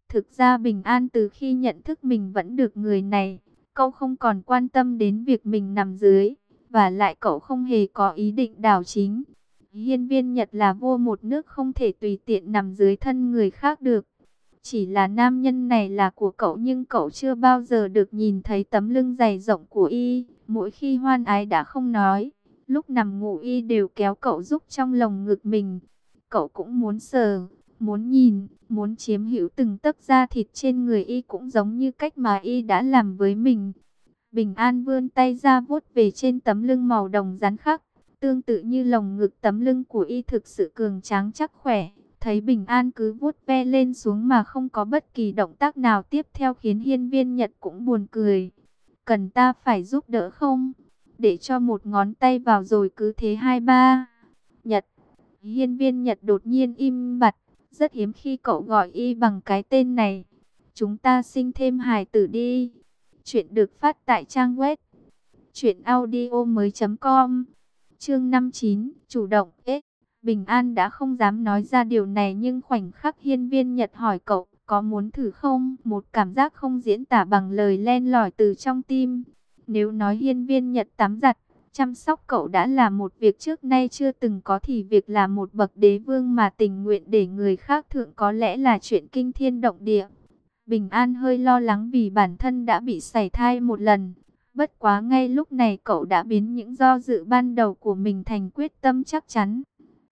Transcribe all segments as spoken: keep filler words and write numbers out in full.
Thực ra Bình An từ khi nhận thức mình vẫn được người này, cậu không còn quan tâm đến việc mình nằm dưới, và lại cậu không hề có ý định đảo chính. Hiên Viên Nhật là vua một nước, không thể tùy tiện nằm dưới thân người khác được. Chỉ là nam nhân này là của cậu, nhưng cậu chưa bao giờ được nhìn thấy tấm lưng dày rộng của y. Mỗi khi hoan ái đã không nói, lúc nằm ngủ y đều kéo cậu giúp trong lồng ngực mình. Cậu cũng muốn sờ, muốn nhìn, muốn chiếm hữu từng tấc da thịt trên người y, cũng giống như cách mà y đã làm với mình. Bình An vươn tay ra vuốt về trên tấm lưng màu đồng rắn khắc, tương tự như lồng ngực. Tấm lưng của y thực sự cường tráng chắc khỏe. Thấy Bình An cứ vuốt ve lên xuống mà không có bất kỳ động tác nào tiếp theo, khiến Hiên Viên Nhật cũng buồn cười. Cần ta phải giúp đỡ không? Để cho một ngón tay vào rồi cứ thế hai ba. Nhật. Hiên Viên Nhật đột nhiên im bặt. Rất hiếm khi cậu gọi y bằng cái tên này. Chúng ta sinh thêm hài tử đi. Chuyện được phát tại trang web truyện audio mới chấm com. Chương năm mươi chín, chủ động. Ế, Bình An đã không dám nói ra điều này, nhưng khoảnh khắc Hiên Viên Nhật hỏi cậu có muốn thử không, một cảm giác không diễn tả bằng lời len lỏi từ trong tim. Nếu nói Hiên Viên Nhật tắm giặt, chăm sóc cậu đã là một việc trước nay chưa từng có, thì việc là một bậc đế vương mà tình nguyện để người khác thượng có lẽ là chuyện kinh thiên động địa. Bình An hơi lo lắng vì bản thân đã bị sảy thai một lần. Bất quá ngay lúc này cậu đã biến những do dự ban đầu của mình thành quyết tâm chắc chắn.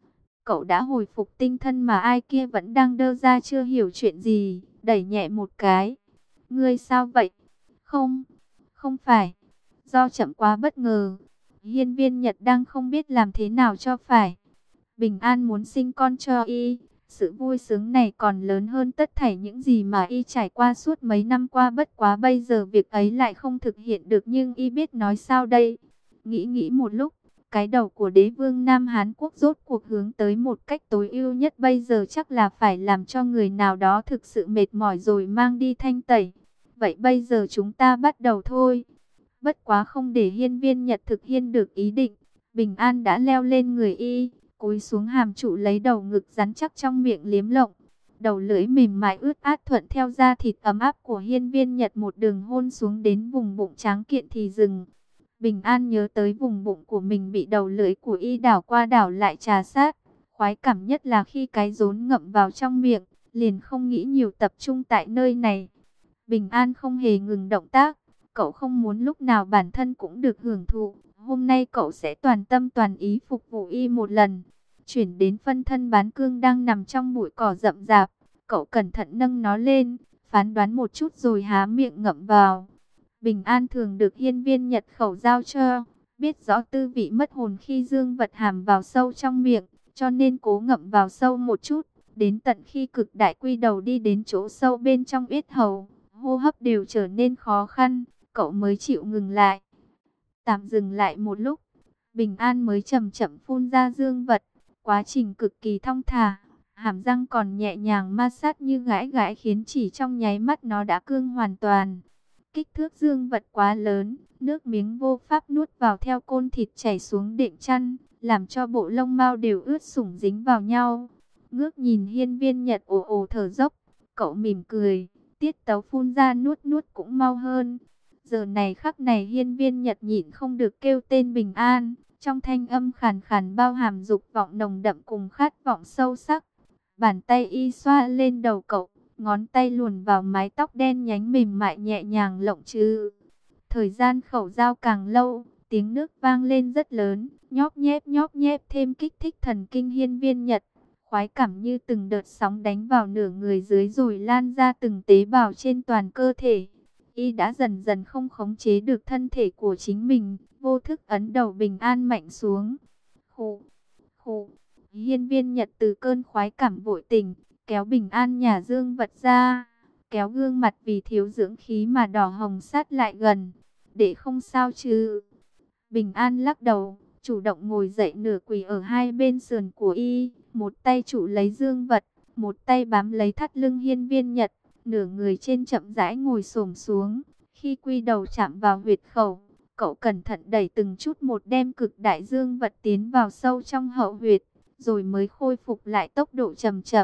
Cậu đã hồi phục tinh thần mà ai kia vẫn đang đơ ra chưa hiểu chuyện gì, đẩy nhẹ một cái. Ngươi sao vậy? Không, không phải. Do chậm quá bất ngờ. Hiên Viên Nhật đang không biết làm thế nào cho phải. Bình An muốn sinh con cho y. Sự vui sướng này còn lớn hơn tất thảy những gì mà y trải qua suốt mấy năm qua. Bất quá bây giờ việc ấy lại không thực hiện được, nhưng y biết nói sao đây. Nghĩ nghĩ một lúc, cái đầu của đế vương Nam Hán Quốc rốt cuộc hướng tới một cách tối ưu nhất. Bây giờ chắc là phải làm cho người nào đó thực sự mệt mỏi rồi mang đi thanh tẩy. Vậy bây giờ chúng ta bắt đầu thôi. Bất quá không để Hiên Viên Nhật thực hiện được ý định, Bình An đã leo lên người y, cúi xuống hàm trụ lấy đầu ngực rắn chắc trong miệng liếm lộng. Đầu lưỡi mềm mại ướt át thuận theo da thịt ấm áp của Hiên Viên Nhật một đường hôn xuống đến vùng bụng tráng kiện thì dừng. Bình An nhớ tới vùng bụng của mình bị đầu lưỡi của y đảo qua đảo lại trà sát. Khoái cảm nhất là khi cái rốn ngậm vào trong miệng, liền không nghĩ nhiều, tập trung tại nơi này. Bình An không hề ngừng động tác. Cậu không muốn lúc nào bản thân cũng được hưởng thụ. Hôm nay cậu sẽ toàn tâm toàn ý phục vụ y một lần. Chuyển đến phân thân bán cương đang nằm trong bụi cỏ rậm rạp. Cậu cẩn thận nâng nó lên, phán đoán một chút rồi há miệng ngậm vào. Bình An thường được Hiên Viên Nhật khẩu giao cho, biết rõ tư vị mất hồn khi dương vật hàm vào sâu trong miệng, cho nên cố ngậm vào sâu một chút. Đến tận khi cực đại quy đầu đi đến chỗ sâu bên trong yết hầu, hô hấp đều trở nên khó khăn, cậu mới chịu ngừng lại. Tạm dừng lại một lúc, Bình An mới chậm chậm phun ra dương vật. Quá trình cực kỳ thong thả, hàm răng còn nhẹ nhàng ma sát như gãi gãi, khiến chỉ trong nháy mắt nó đã cương hoàn toàn. Kích thước dương vật quá lớn, nước miếng vô pháp nuốt vào, theo côn thịt chảy xuống đệm chăn, làm cho bộ lông mao đều ướt sũng dính vào nhau. Ngước nhìn Hiên Viên Nhật ồ ồ thở dốc, cậu mỉm cười, tiết tấu phun ra nuốt nuốt cũng mau hơn. Giờ này khắc này Hiên Viên Nhật nhịn không được kêu tên Bình An, trong thanh âm khàn khàn bao hàm dục vọng nồng đậm cùng khát vọng sâu sắc. Bàn tay y xoa lên đầu cậu, ngón tay luồn vào mái tóc đen nhánh mềm mại nhẹ nhàng lộng trừ. Thời gian khẩu giao càng lâu, tiếng nước vang lên rất lớn, nhóp nhép nhóp nhép thêm kích thích thần kinh Hiên Viên Nhật. Khoái cảm như từng đợt sóng đánh vào nửa người dưới rồi lan ra từng tế bào trên toàn cơ thể. Y đã dần dần không khống chế được thân thể của chính mình, vô thức ấn đầu Bình An mạnh xuống. Khụ, khụ. Hiên Viên Nhật từ cơn khoái cảm vội tỉnh, kéo Bình An nhả dương vật ra, kéo gương mặt vì thiếu dưỡng khí mà đỏ hồng sát lại gần. Để không sao chứ? Bình An lắc đầu, chủ động ngồi dậy, nửa quỳ ở hai bên sườn của y, một tay trụ lấy dương vật, một tay bám lấy thắt lưng Hiên Viên Nhật, nửa người trên chậm rãi ngồi xổm xuống. Khi quy đầu chạm vào huyệt khẩu, cậu cẩn thận đẩy từng chút một, đem cực đại dương vật tiến vào sâu trong hậu huyệt, rồi mới khôi phục lại tốc độ chậm chậm,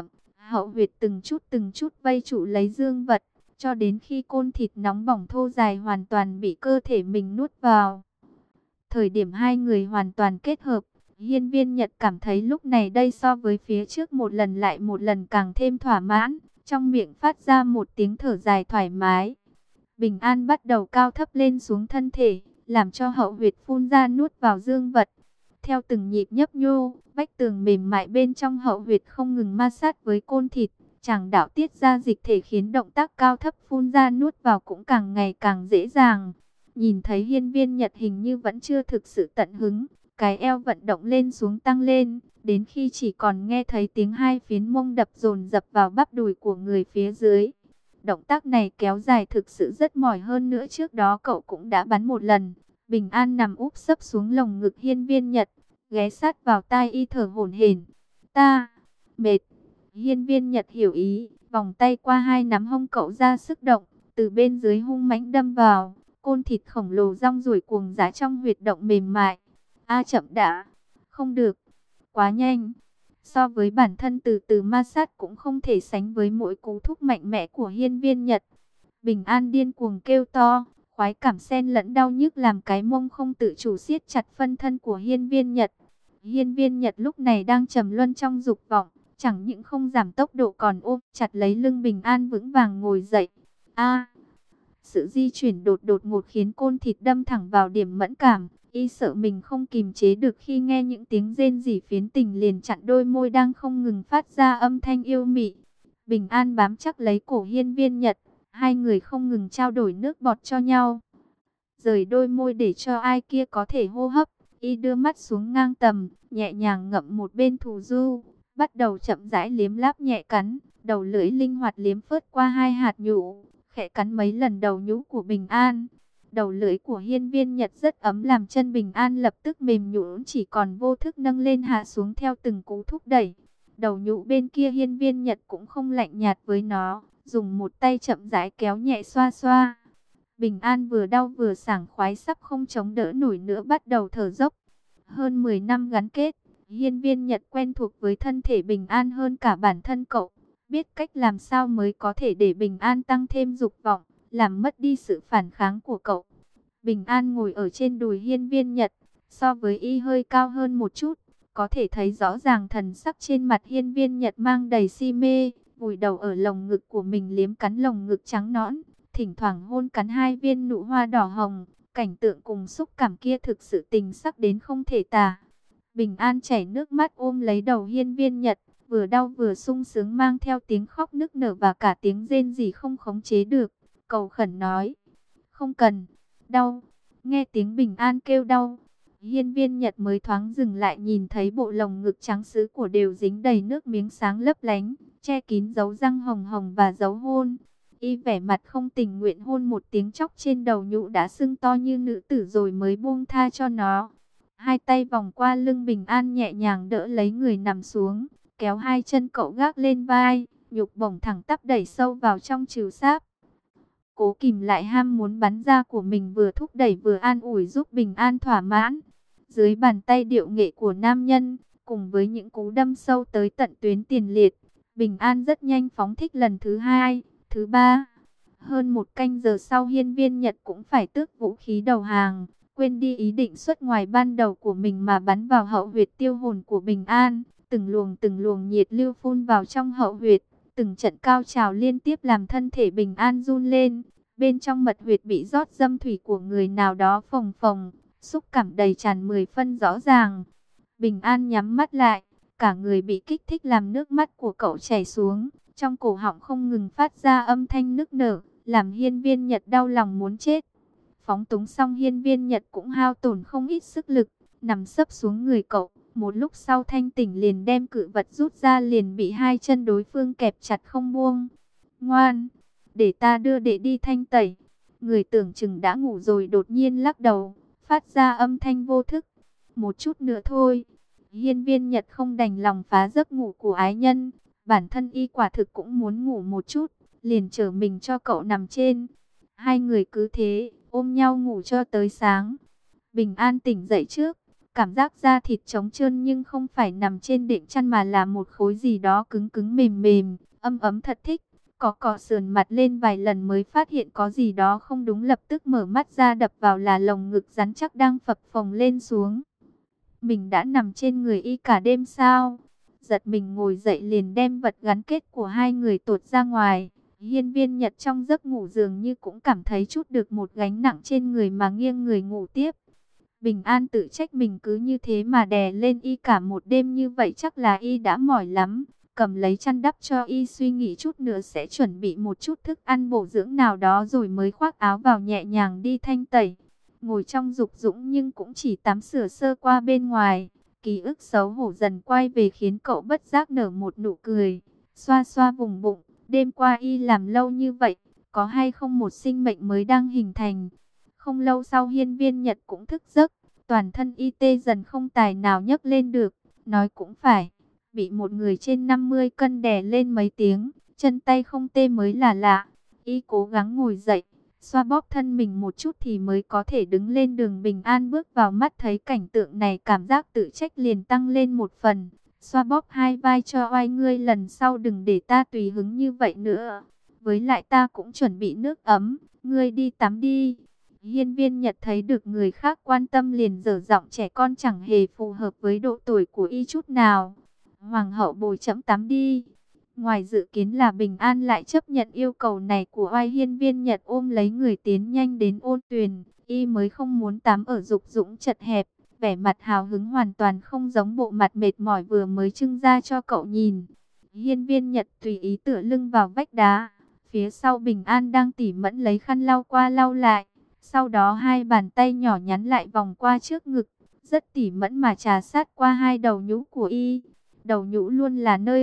Hậu huyệt từng chút từng chút vây trụ lấy dương vật, cho đến khi côn thịt nóng bỏng thô dài hoàn toàn bị cơ thể mình nuốt vào. Thời điểm hai người hoàn toàn kết hợp, Hiên Viên Nhật cảm thấy lúc này đây so với phía trước một lần lại một lần càng thêm thỏa mãn, trong miệng phát ra một tiếng thở dài thoải mái. Bình An bắt đầu cao thấp lên xuống thân thể, làm cho hậu huyệt phun ra nuốt vào dương vật. Theo từng nhịp nhấp nhô, vách tường mềm mại bên trong hậu huyệt không ngừng ma sát với côn thịt, chàng đạo tiết ra dịch thể khiến động tác cao thấp phun ra nuốt vào cũng càng ngày càng dễ dàng. Nhìn thấy Hiên Viên Nhật hình như vẫn chưa thực sự tận hứng, cái eo vận động lên xuống tăng lên, đến khi chỉ còn nghe thấy tiếng hai phiến mông đập dồn dập vào bắp đùi của người phía dưới. Động tác này kéo dài thực sự rất mỏi, hơn nữa trước đó cậu cũng đã bắn một lần. Bình An nằm úp sấp xuống lồng ngực Hiên Viên Nhật, ghé sát vào tai y thở hổn hển. Ta mệt. Hiên Viên Nhật hiểu ý, vòng tay qua hai nắm hông cậu ra sức động, từ bên dưới hung mãnh đâm vào. Côn thịt khổng lồ rong ruổi cuồng giá trong huyệt động mềm mại. A chậm đã, không được, quá nhanh. So với bản thân từ từ ma sát cũng không thể sánh với mỗi cú thúc mạnh mẽ của Hiên Viên Nhật. Bình An điên cuồng kêu to, khoái cảm xen lẫn đau nhức làm cái mông không tự chủ siết chặt phân thân của Hiên Viên Nhật. Hiên Viên Nhật lúc này đang trầm luân trong dục vọng, chẳng những không giảm tốc độ còn ôm chặt lấy lưng Bình An vững vàng ngồi dậy. A, sự di chuyển đột đột ngột khiến côn thịt đâm thẳng vào điểm mẫn cảm. Y sợ mình không kìm chế được khi nghe những tiếng rên rỉ phiến tình liền chặn đôi môi đang không ngừng phát ra âm thanh yêu mị. Bình An bám chắc lấy cổ Hiên Viên Nhật, hai người không ngừng trao đổi nước bọt cho nhau. Rời đôi môi để cho ai kia có thể hô hấp, Y đưa mắt xuống ngang tầm, nhẹ nhàng ngậm một bên thù du, bắt đầu chậm rãi liếm láp nhẹ cắn, đầu lưỡi linh hoạt liếm phớt qua hai hạt nhũ, khẽ cắn mấy lần đầu nhũ của Bình An. Đầu lưỡi của Hiên Viên Nhật rất ấm làm chân Bình An lập tức mềm nhũn, chỉ còn vô thức nâng lên hạ xuống theo từng cú thúc đẩy. Đầu nhũ bên kia Hiên Viên Nhật cũng không lạnh nhạt với nó, dùng một tay chậm rãi kéo nhẹ xoa xoa. Bình An vừa đau vừa sảng khoái sắp không chống đỡ nổi nữa bắt đầu thở dốc. Hơn mười năm gắn kết, Hiên Viên Nhật quen thuộc với thân thể Bình An hơn cả bản thân cậu, biết cách làm sao mới có thể để Bình An tăng thêm dục vọng, làm mất đi sự phản kháng của cậu. Bình An ngồi ở trên đùi Hiên Viên Nhật, so với Y hơi cao hơn một chút, có thể thấy rõ ràng thần sắc trên mặt Hiên Viên Nhật mang đầy si mê, vùi đầu ở lồng ngực của mình liếm cắn lồng ngực trắng nõn, thỉnh thoảng hôn cắn hai viên nụ hoa đỏ hồng, cảnh tượng cùng xúc cảm kia thực sự tình sắc đến không thể tả. Bình An chảy nước mắt ôm lấy đầu Hiên Viên Nhật, vừa đau vừa sung sướng mang theo tiếng khóc nức nở và cả tiếng rên rỉ không khống chế được, cầu khẩn nói: "Không cần, đau." Nghe tiếng Bình An kêu đau, Hiên Viên Nhật mới thoáng dừng lại, nhìn thấy bộ lồng ngực trắng sứ của đều dính đầy nước miếng sáng lấp lánh, che kín dấu răng hồng hồng và dấu hôn. Y vẻ mặt không tình nguyện hôn một tiếng chóc trên đầu nhũ đã sưng to như nữ tử rồi mới buông tha cho nó. Hai tay vòng qua lưng Bình An nhẹ nhàng đỡ lấy người nằm xuống, kéo hai chân cậu gác lên vai, nhục bổng thẳng tắp đẩy sâu vào trong trừ sáp. Cố kìm lại ham muốn bắn ra của mình, vừa thúc đẩy vừa an ủi giúp Bình An thỏa mãn. Dưới bàn tay điệu nghệ của nam nhân, cùng với những cú đâm sâu tới tận tuyến tiền liệt, Bình An rất nhanh phóng thích lần thứ hai, thứ ba. Hơn một canh giờ sau Hiên Viên Nhật cũng phải tước vũ khí đầu hàng, quên đi ý định xuất ngoài ban đầu của mình mà bắn vào hậu huyệt tiêu hồn của Bình An. Từng luồng từng luồng nhiệt lưu phun vào trong hậu huyệt, từng trận cao trào liên tiếp làm thân thể Bình An run lên. Bên trong mật huyệt bị rót dâm thủy của người nào đó phồng phồng, xúc cảm đầy tràn mười phân rõ ràng. Bình An nhắm mắt lại, cả người bị kích thích làm nước mắt của cậu chảy xuống, trong cổ họng không ngừng phát ra âm thanh nức nở, làm Hiên Viên Nhật đau lòng muốn chết. Phóng túng xong Hiên Viên Nhật cũng hao tổn không ít sức lực, nằm sấp xuống người cậu. Một lúc sau thanh tỉnh liền đem cự vật rút ra, liền bị hai chân đối phương kẹp chặt không buông. Ngoan, để ta đưa đệ đi thanh tẩy. Người tưởng chừng đã ngủ rồi đột nhiên lắc đầu, phát ra âm thanh vô thức. Một chút nữa thôi. Hiên Viên Nhật không đành lòng phá giấc ngủ của ái nhân. Bản thân y quả thực cũng muốn ngủ một chút, liền chở mình cho cậu nằm trên. Hai người cứ thế, ôm nhau ngủ cho tới sáng. Bình An tỉnh dậy trước, cảm giác da thịt trống trơn nhưng không phải nằm trên đệm chăn mà là một khối gì đó cứng cứng mềm mềm, ấm ấm thật thích. Có cọ sườn mặt lên vài lần mới phát hiện có gì đó không đúng, lập tức mở mắt ra, đập vào là lồng ngực rắn chắc đang phập phồng lên xuống. Mình đã nằm trên người y cả đêm sao? Giật mình ngồi dậy liền đem vật gắn kết của hai người tuột ra ngoài. Hiên Viên Nhật trong giấc ngủ dường như cũng cảm thấy chút được một gánh nặng trên người mà nghiêng người ngủ tiếp. Bình An tự trách mình cứ như thế mà đè lên y cả một đêm như vậy, chắc là y đã mỏi lắm. Cầm lấy chăn đắp cho y, suy nghĩ chút nữa sẽ chuẩn bị một chút thức ăn bổ dưỡng nào đó rồi mới khoác áo vào nhẹ nhàng đi thanh tẩy. Ngồi trong dục dũng nhưng cũng chỉ tắm sửa sơ qua bên ngoài. Ký ức xấu hổ dần quay về khiến cậu bất giác nở một nụ cười. Xoa xoa vùng bụng, đêm qua y làm lâu như vậy, có hay không một sinh mệnh mới đang hình thành. Không lâu sau Hiên Viên Nhật cũng thức giấc, toàn thân y tê dần không tài nào nhấc lên được. Nói cũng phải, bị một người trên năm mươi cân đè lên mấy tiếng, chân tay không tê mới là lạ. Y cố gắng ngồi dậy, xoa bóp thân mình một chút thì mới có thể đứng lên. Đường Bình An bước vào, mắt thấy cảnh tượng này cảm giác tự trách liền tăng lên một phần. Xoa bóp hai vai cho oai, ngươi lần sau đừng để ta tùy hứng như vậy nữa. Với lại ta cũng chuẩn bị nước ấm, ngươi đi tắm đi. Hiên Viên Nhật thấy được người khác quan tâm liền dở giọng trẻ con, chẳng hề phù hợp với độ tuổi của y chút nào. Hoàng hậu bồi trẫm tắm đi. Ngoài dự kiến là Bình An lại chấp nhận yêu cầu này của oai. Hiên Viên Nhật ôm lấy người tiến nhanh đến ôn tuyền. Y mới không muốn tắm ở dục dũng chật hẹp. Vẻ mặt hào hứng hoàn toàn không giống bộ mặt mệt mỏi vừa mới trưng ra cho cậu nhìn. Hiên Viên Nhật tùy ý tựa lưng vào vách đá. Phía sau Bình An đang tỉ mẫn lấy khăn lau qua lau lại. Sau đó hai bàn tay nhỏ nhắn lại vòng qua trước ngực, rất tỉ mẫn mà trà sát qua hai đầu nhũ của y. Đầu nhũ luôn là nơi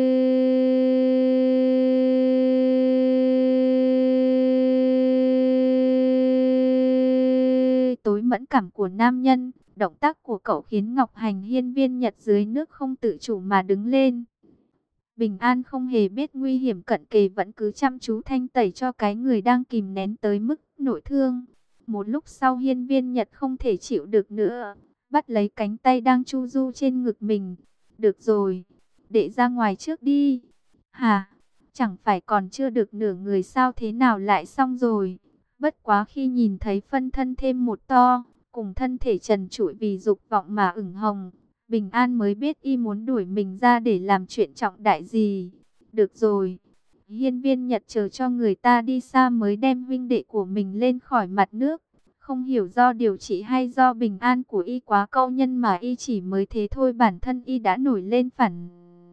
tối mẫn cảm của nam nhân. Động tác của cậu khiến Ngọc Hành Hiên Viên Nhật dưới nước không tự chủ mà đứng lên. Bình An không hề biết nguy hiểm cận kề, vẫn cứ chăm chú thanh tẩy cho cái người đang kìm nén tới mức nội thương. Một lúc sau Hiên Viên Nhật không thể chịu được nữa, bắt lấy cánh tay đang chu du trên ngực mình. Được rồi, để ra ngoài trước đi. Hả? Chẳng phải còn chưa được nửa người sao, thế nào lại xong rồi? Bất quá khi nhìn thấy phân thân thêm một to, cùng thân thể trần trụi vì dục vọng mà ửng hồng, Bình An mới biết y muốn đuổi mình ra để làm chuyện trọng đại gì. Được rồi. Hiên Viên Nhật chờ cho người ta đi xa mới đem huynh đệ của mình lên khỏi mặt nước. Không hiểu do điều trị hay do Bình An của y quá câu nhân mà y chỉ mới thế thôi, bản thân y đã nổi lên phản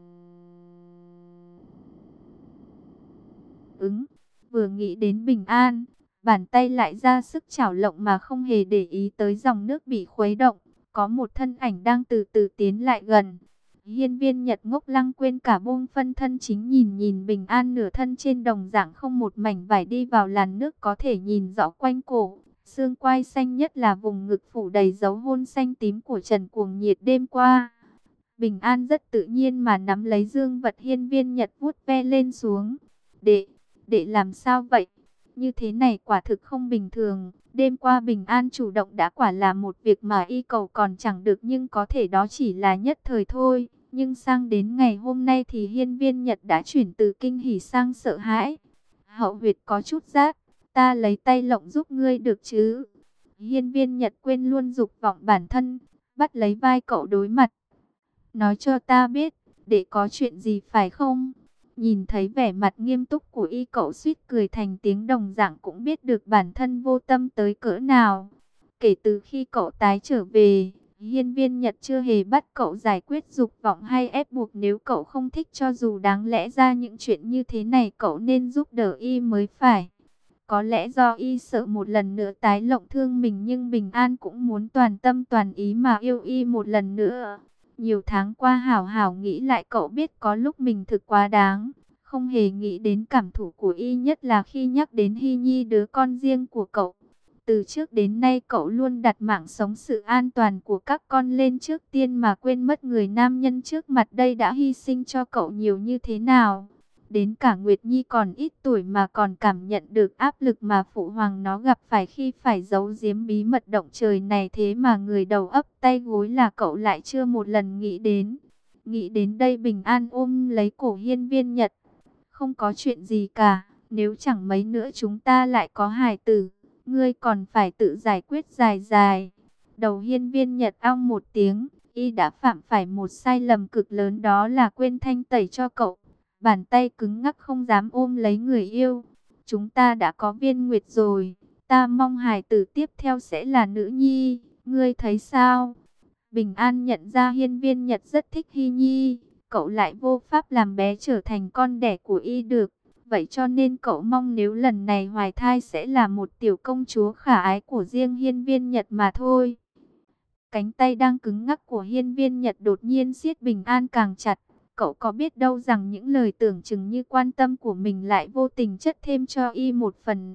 ứng. Vừa nghĩ đến Bình An, bàn tay lại ra sức chảo lộng mà không hề để ý tới dòng nước bị khuấy động. Có một thân ảnh đang từ từ tiến lại gần. Hiên Viên Nhật ngốc lăng quên cả buông phân thân chính nhìn nhìn Bình An nửa thân trên đồng dạng không một mảnh vải đi vào làn nước, có thể nhìn rõ quanh cổ, xương quai xanh, nhất là vùng ngực phủ đầy dấu hôn xanh tím của Trần Cuồng Nhiệt đêm qua. Bình An rất tự nhiên mà nắm lấy dương vật Hiên Viên Nhật vuốt ve lên xuống. Đệ, đệ làm sao vậy? Như thế này quả thực không bình thường. Đêm qua Bình An chủ động đã quả là một việc mà y cầu còn chẳng được, nhưng có thể đó chỉ là nhất thời thôi. Nhưng sang đến ngày hôm nay thì Hiên Viên Nhật đã chuyển từ kinh hỉ sang sợ hãi. Hậu huyệt có chút rát, ta lấy tay lộng giúp ngươi được chứ? Hiên Viên Nhật quên luôn dục vọng bản thân, bắt lấy vai cậu đối mặt. Nói cho ta biết, để có chuyện gì phải không? Nhìn thấy vẻ mặt nghiêm túc của y, cậu suýt cười thành tiếng, đồng dạng cũng biết được bản thân vô tâm tới cỡ nào. Kể từ khi cậu tái trở về, Hiên Viên Nhật chưa hề bắt cậu giải quyết dục vọng hay ép buộc. Nếu cậu không thích, cho dù đáng lẽ ra những chuyện như thế này cậu nên giúp đỡ y mới phải. Có lẽ do y sợ một lần nữa tái lộng thương mình, nhưng Bình An cũng muốn toàn tâm toàn ý mà yêu y một lần nữa. Nhiều tháng qua hảo hảo nghĩ lại, cậu biết có lúc mình thực quá đáng, không hề nghĩ đến cảm thụ của y, nhất là khi nhắc đến Hy Nhi, đứa con riêng của cậu. Từ trước đến nay cậu luôn đặt mạng sống, sự an toàn của các con lên trước tiên mà quên mất người nam nhân trước mặt đây đã hy sinh cho cậu nhiều như thế nào. Đến cả Nguyệt Nhi còn ít tuổi mà còn cảm nhận được áp lực mà phụ hoàng nó gặp phải khi phải giấu giếm bí mật động trời này, thế mà người đầu ấp tay gối là cậu lại chưa một lần nghĩ đến. Nghĩ đến đây Bình An ôm lấy cổ Hiên Viên Nhật. Không có chuyện gì cả, nếu chẳng mấy nữa chúng ta lại có hài tử, ngươi còn phải tự giải quyết dài dài. Đầu Hiên Viên Nhật ong một tiếng, y đã phạm phải một sai lầm cực lớn, đó là quên thanh tẩy cho cậu. Bàn tay cứng ngắc không dám ôm lấy người yêu. Chúng ta đã có Viên Nguyệt rồi, ta mong hài tử tiếp theo sẽ là nữ nhi, ngươi thấy sao? Bình An nhận ra Hiên Viên Nhật rất thích Hy Nhi, cậu lại vô pháp làm bé trở thành con đẻ của y được. Vậy cho nên cậu mong nếu lần này hoài thai sẽ là một tiểu công chúa khả ái của riêng Hiên Viên Nhật mà thôi. Cánh tay đang cứng ngắc của Hiên Viên Nhật đột nhiên siết Bình An càng chặt. Cậu có biết đâu rằng những lời tưởng chừng như quan tâm của mình lại vô tình chất thêm cho y một phần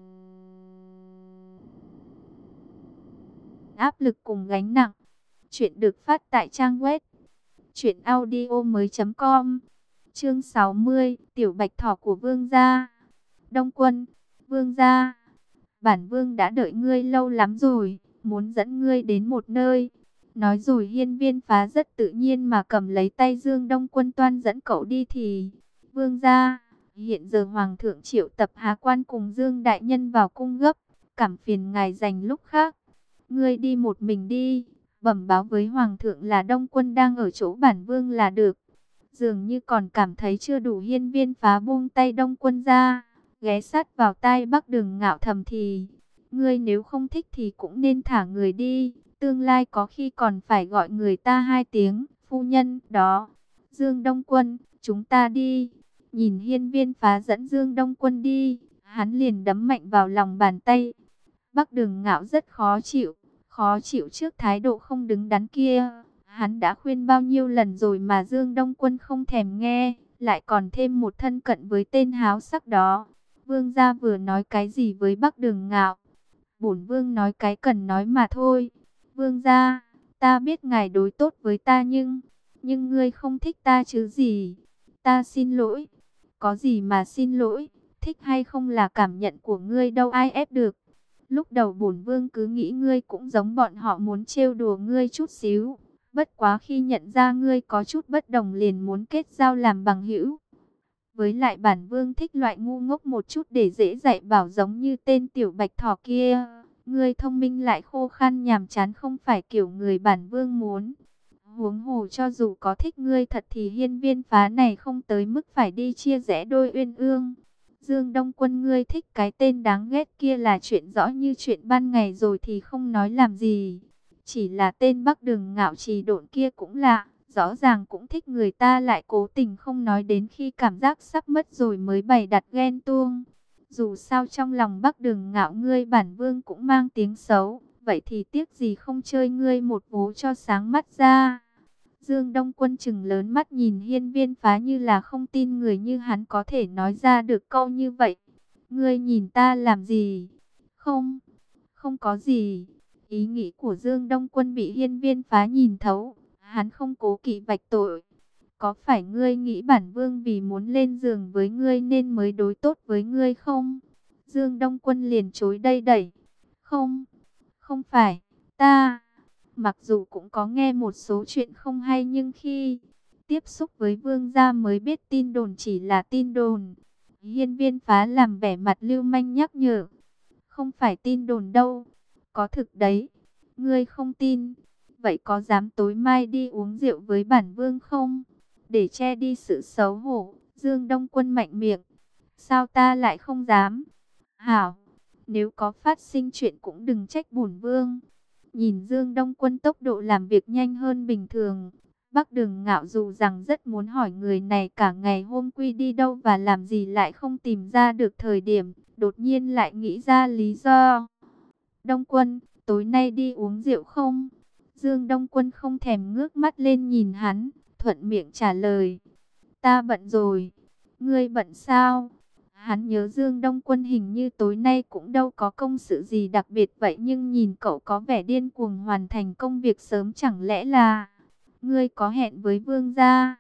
áp lực cùng gánh nặng. Chuyện được phát tại trang web truyện audio mới chấm com. Chương sáu mươi, Tiểu Bạch Thỏ của Vương gia. Đông Quân, Vương gia, bản vương đã đợi ngươi lâu lắm rồi, muốn dẫn ngươi đến một nơi. Nói rồi Hiên Viên Phá rất tự nhiên mà cầm lấy tay Dương Đông Quân toan dẫn cậu đi thì. Vương gia, hiện giờ Hoàng thượng triệu tập Hà Quan cùng Dương Đại Nhân vào cung gấp, cảm phiền ngài dành lúc khác. Ngươi đi một mình đi, bẩm báo với Hoàng thượng là Đông Quân đang ở chỗ bản vương là được. Dường như còn cảm thấy chưa đủ, Hiên Viên Phá buông tay Đông Quân ra, ghé sát vào tai Bắc Đường Ngạo thầm thì. Ngươi nếu không thích thì cũng nên thả người đi, tương lai có khi còn phải gọi người ta hai tiếng phu nhân đó. Dương Đông Quân, chúng ta đi. Nhìn Hiên Viên Phá dẫn Dương Đông Quân đi, hắn liền đấm mạnh vào lòng bàn tay. Bắc Đường Ngạo rất khó chịu, khó chịu trước thái độ không đứng đắn kia. Hắn đã khuyên bao nhiêu lần rồi mà Dương Đông Quân không thèm nghe, lại còn thêm một thân cận với tên háo sắc đó. Vương gia vừa nói cái gì với Bắc Đường Ngạo? Bổn vương nói cái cần nói mà thôi. Vương gia, ta biết ngài đối tốt với ta nhưng, nhưng ngươi không thích ta chứ gì. Ta xin lỗi. Có gì mà xin lỗi, thích hay không là cảm nhận của ngươi đâu ai ép được. Lúc đầu bổn vương cứ nghĩ ngươi cũng giống bọn họ muốn trêu đùa ngươi chút xíu. Bất quá khi nhận ra ngươi có chút bất đồng liền muốn kết giao làm bằng hữu. Với lại bản vương thích loại ngu ngốc một chút để dễ dạy bảo, giống như tên Tiểu Bạch Thỏ kia. Ngươi thông minh lại khô khan nhàm chán, không phải kiểu người bản vương muốn. Huống hồ cho dù có thích ngươi thật thì Hiên Viên Phá này không tới mức phải đi chia rẽ đôi uyên ương. Dương Đông Quân, ngươi thích cái tên đáng ghét kia là chuyện rõ như chuyện ban ngày rồi thì không nói làm gì. Chỉ là tên Bắc Đường Ngạo trì độn kia cũng lạ, rõ ràng cũng thích người ta lại cố tình không nói, đến khi cảm giác sắp mất rồi mới bày đặt ghen tuông. Dù sao trong lòng Bắc Đường Ngạo ngươi bản vương cũng mang tiếng xấu, vậy thì tiếc gì không chơi ngươi một vố cho sáng mắt ra. Dương Đông Quân trừng lớn mắt nhìn Hiên Viên Phá như là không tin người như hắn có thể nói ra được câu như vậy. Ngươi nhìn ta làm gì? Không, không có gì. Ý nghĩ của Dương Đông Quân bị Hiên Viên Phá nhìn thấu, hắn không cố kỵ vạch tội. Có phải ngươi nghĩ bản vương vì muốn lên giường với ngươi nên mới đối tốt với ngươi không? Dương Đông Quân liền chối đây đẩy. Không, không phải, ta... Mặc dù cũng có nghe một số chuyện không hay, nhưng khi tiếp xúc với vương gia mới biết tin đồn chỉ là tin đồn. Hiên Viên Phá làm vẻ mặt lưu manh nhắc nhở. Không phải tin đồn đâu, có thực đấy. Ngươi không tin, vậy có dám tối mai đi uống rượu với bản vương không? Để che đi sự xấu hổ, Dương Đông Quân mạnh miệng. Sao ta lại không dám? Hảo, nếu có phát sinh chuyện cũng đừng trách bổn vương. Nhìn Dương Đông Quân tốc độ làm việc nhanh hơn bình thường, Bắc Đường Ngạo dù rằng rất muốn hỏi người này cả ngày hôm quy đi đâu và làm gì lại không tìm ra được thời điểm, đột nhiên lại nghĩ ra lý do. Đông Quân, tối nay đi uống rượu không? Dương Đông Quân không thèm ngước mắt lên nhìn hắn, thuận miệng trả lời. Ta bận rồi. Ngươi bận sao? Hắn nhớ Dương Đông Quân hình như tối nay cũng đâu có công sự gì đặc biệt vậy, nhưng nhìn cậu có vẻ điên cuồng hoàn thành công việc sớm, chẳng lẽ là ngươi có hẹn với vương gia?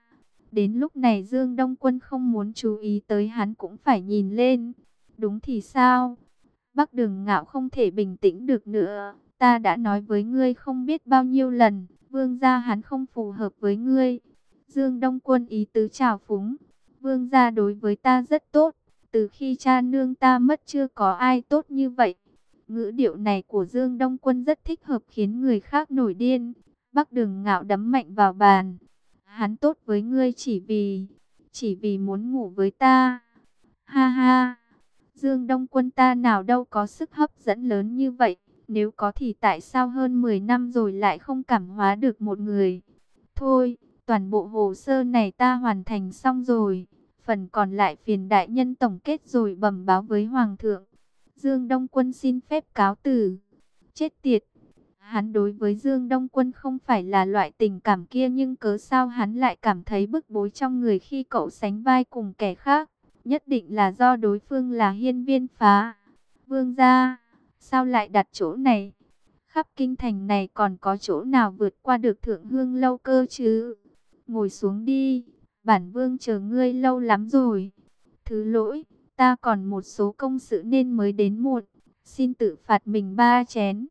Đến lúc này Dương Đông Quân không muốn chú ý tới hắn cũng phải nhìn lên. Đúng thì sao? Bắc Đường Ngạo không thể bình tĩnh được nữa. Ta đã nói với ngươi không biết bao nhiêu lần, vương gia hắn không phù hợp với ngươi. Dương Đông Quân ý tứ trào phúng. Vương gia đối với ta rất tốt. Từ khi cha nương ta mất chưa có ai tốt như vậy. Ngữ điệu này của Dương Đông Quân rất thích hợp khiến người khác nổi điên. Bắc Đường Ngạo đấm mạnh vào bàn. Hắn tốt với ngươi chỉ vì, chỉ vì muốn ngủ với ta. Ha ha, Dương Đông Quân ta nào đâu có sức hấp dẫn lớn như vậy. Nếu có thì tại sao hơn mười năm rồi lại không cảm hóa được một người. Thôi, toàn bộ hồ sơ này ta hoàn thành xong rồi. Phần còn lại phiền đại nhân tổng kết rồi bẩm báo với Hoàng thượng. Dương Đông Quân xin phép cáo từ. Chết tiệt! Hắn đối với Dương Đông Quân không phải là loại tình cảm kia, nhưng cớ sao hắn lại cảm thấy bức bối trong người khi cậu sánh vai cùng kẻ khác. Nhất định là do đối phương là Hiên Viên Phá. Vương gia, sao lại đặt chỗ này? Khắp kinh thành này còn có chỗ nào vượt qua được Thượng Hương lâu cơ chứ? Ngồi xuống đi, bản vương chờ ngươi lâu lắm rồi. Thứ lỗi, ta còn một số công sự nên mới đến muộn. Xin tự phạt mình ba chén.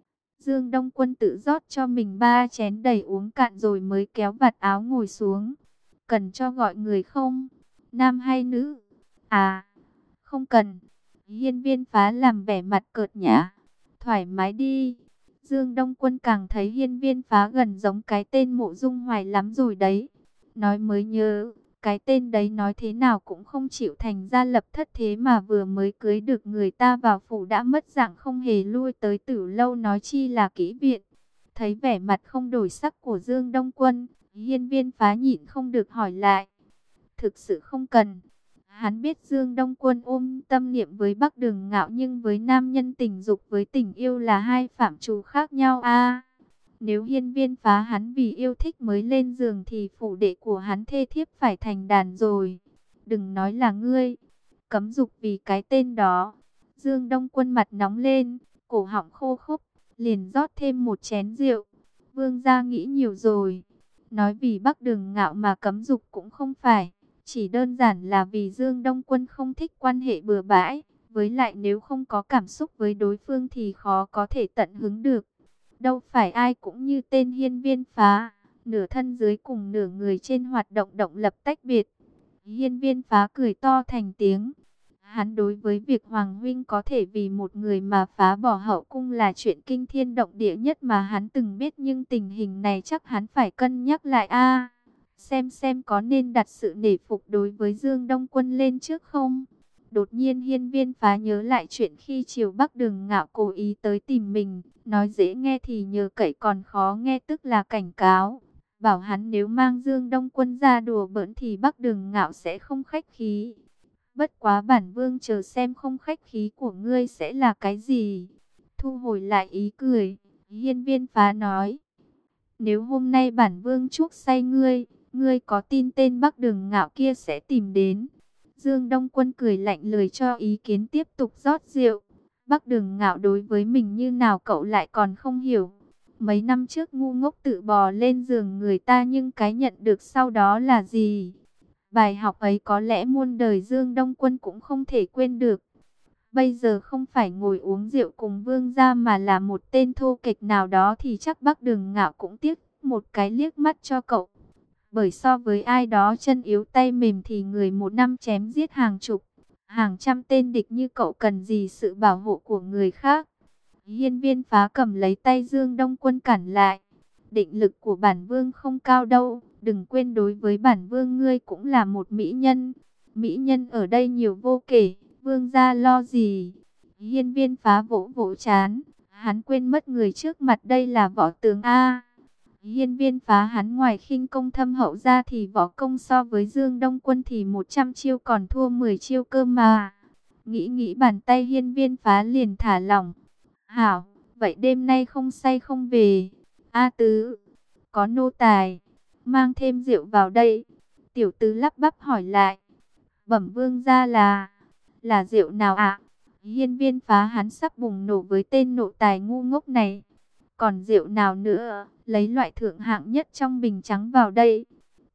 Dương Đông Quân tự rót cho mình ba chén đầy uống cạn rồi mới kéo vạt áo ngồi xuống. Cần cho gọi người không? Nam hay nữ? À, không cần. Hiên Viên Phá làm vẻ mặt cợt nhã. Thoải mái đi. Dương Đông Quân càng thấy Hiên Viên Phá gần giống cái tên Mộ Dung Hoài lắm rồi đấy. Nói mới nhớ, cái tên đấy nói thế nào cũng không chịu thành ra lập thất, thế mà vừa mới cưới được người ta vào phủ đã mất dạng không hề lui tới Tử lâu, nói chi là kỹ viện. Thấy vẻ mặt không đổi sắc của Dương Đông Quân, Hiên Viên Phá nhịn không được hỏi lại. Thực sự không cần. Hắn biết Dương Đông Quân ôm tâm niệm với Bắc Đường Ngạo, nhưng với nam nhân tình dục với tình yêu là hai phạm trù khác nhau a. Nếu Hiên Viên Phá hắn vì yêu thích mới lên giường thì phủ đệ của hắn thê thiếp phải thành đàn rồi. Đừng nói là ngươi, cấm dục vì cái tên đó. Dương Đông Quân mặt nóng lên, cổ họng khô khốc, liền rót thêm một chén rượu. Vương gia nghĩ nhiều rồi. Nói vì Bắc Đường Ngạo mà cấm dục cũng không phải. Chỉ đơn giản là vì Dương Đông Quân không thích quan hệ bừa bãi. Với lại nếu không có cảm xúc với đối phương thì khó có thể tận hứng được. Đâu phải ai cũng như tên Hiên Viên Phá, nửa thân dưới cùng nửa người trên hoạt động động lập tách biệt. Hiên Viên Phá cười to thành tiếng. Hắn đối với việc Hoàng huynh có thể vì một người mà phá bỏ hậu cung là chuyện kinh thiên động địa nhất mà hắn từng biết, nhưng tình hình này chắc hắn phải cân nhắc lại a. Xem xem có nên đặt sự nể phục đối với Dương Đông Quân lên trước không? Đột nhiên Hiên Viên Phá nhớ lại chuyện khi chiều Bắc Đường Ngạo cố ý tới tìm mình, nói dễ nghe thì nhờ cậy còn khó nghe, tức là cảnh cáo. Bảo hắn nếu mang Dương Đông Quân ra đùa bỡn thì Bắc Đường Ngạo sẽ không khách khí. Bất quá bản vương chờ xem không khách khí của ngươi sẽ là cái gì. Thu hồi lại ý cười, Hiên Viên Phá nói. Nếu hôm nay bản vương chuốc say ngươi, ngươi có tin tên Bắc Đường Ngạo kia sẽ tìm đến. Dương Đông Quân cười lạnh lời cho ý kiến, tiếp tục rót rượu. Bắc Đường Ngạo đối với mình như nào cậu lại còn không hiểu. Mấy năm trước ngu ngốc tự bò lên giường người ta, nhưng cái nhận được sau đó là gì? Bài học ấy có lẽ muôn đời Dương Đông Quân cũng không thể quên được. Bây giờ không phải ngồi uống rượu cùng vương gia mà là một tên thô kệch nào đó thì chắc Bắc Đường Ngạo cũng tiếc một cái liếc mắt cho cậu. Bởi so với ai đó chân yếu tay mềm thì người một năm chém giết hàng chục, hàng trăm tên địch như cậu cần gì sự bảo hộ của người khác. Hiên Viên Phá cầm lấy tay Dương Đông Quân cản lại. Định lực của bản vương không cao đâu, đừng quên đối với bản vương ngươi cũng là một mỹ nhân. Mỹ nhân ở đây nhiều vô kể, vương gia lo gì? Hiên Viên Phá vỗ vỗ chán, hắn quên mất người trước mặt đây là võ tướng A. Hiên Viên Phá hắn ngoài khinh công thâm hậu ra thì võ công so với Dương Đông Quân thì một trăm chiêu còn thua mười chiêu cơ mà. Nghĩ nghĩ bàn tay Hiên Viên Phá liền thả lỏng. Hảo, vậy đêm nay không say không về. A Tứ, có nô tài, mang thêm rượu vào đây. Tiểu Tứ lắp bắp hỏi lại. Bẩm vương gia là, là rượu nào ạ? Hiên Viên Phá hắn sắp bùng nổ với tên nô tài ngu ngốc này. Còn rượu nào nữa, lấy loại thượng hạng nhất trong bình trắng vào đây.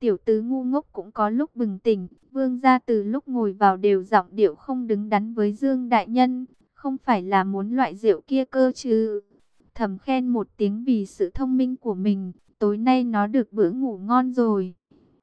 Tiểu tứ ngu ngốc cũng có lúc bừng tỉnh. Vương gia từ lúc ngồi vào đều giọng điệu không đứng đắn với Dương đại nhân. Không phải là muốn loại rượu kia cơ chứ. Thầm khen một tiếng vì sự thông minh của mình. Tối nay nó được bữa ngủ ngon rồi.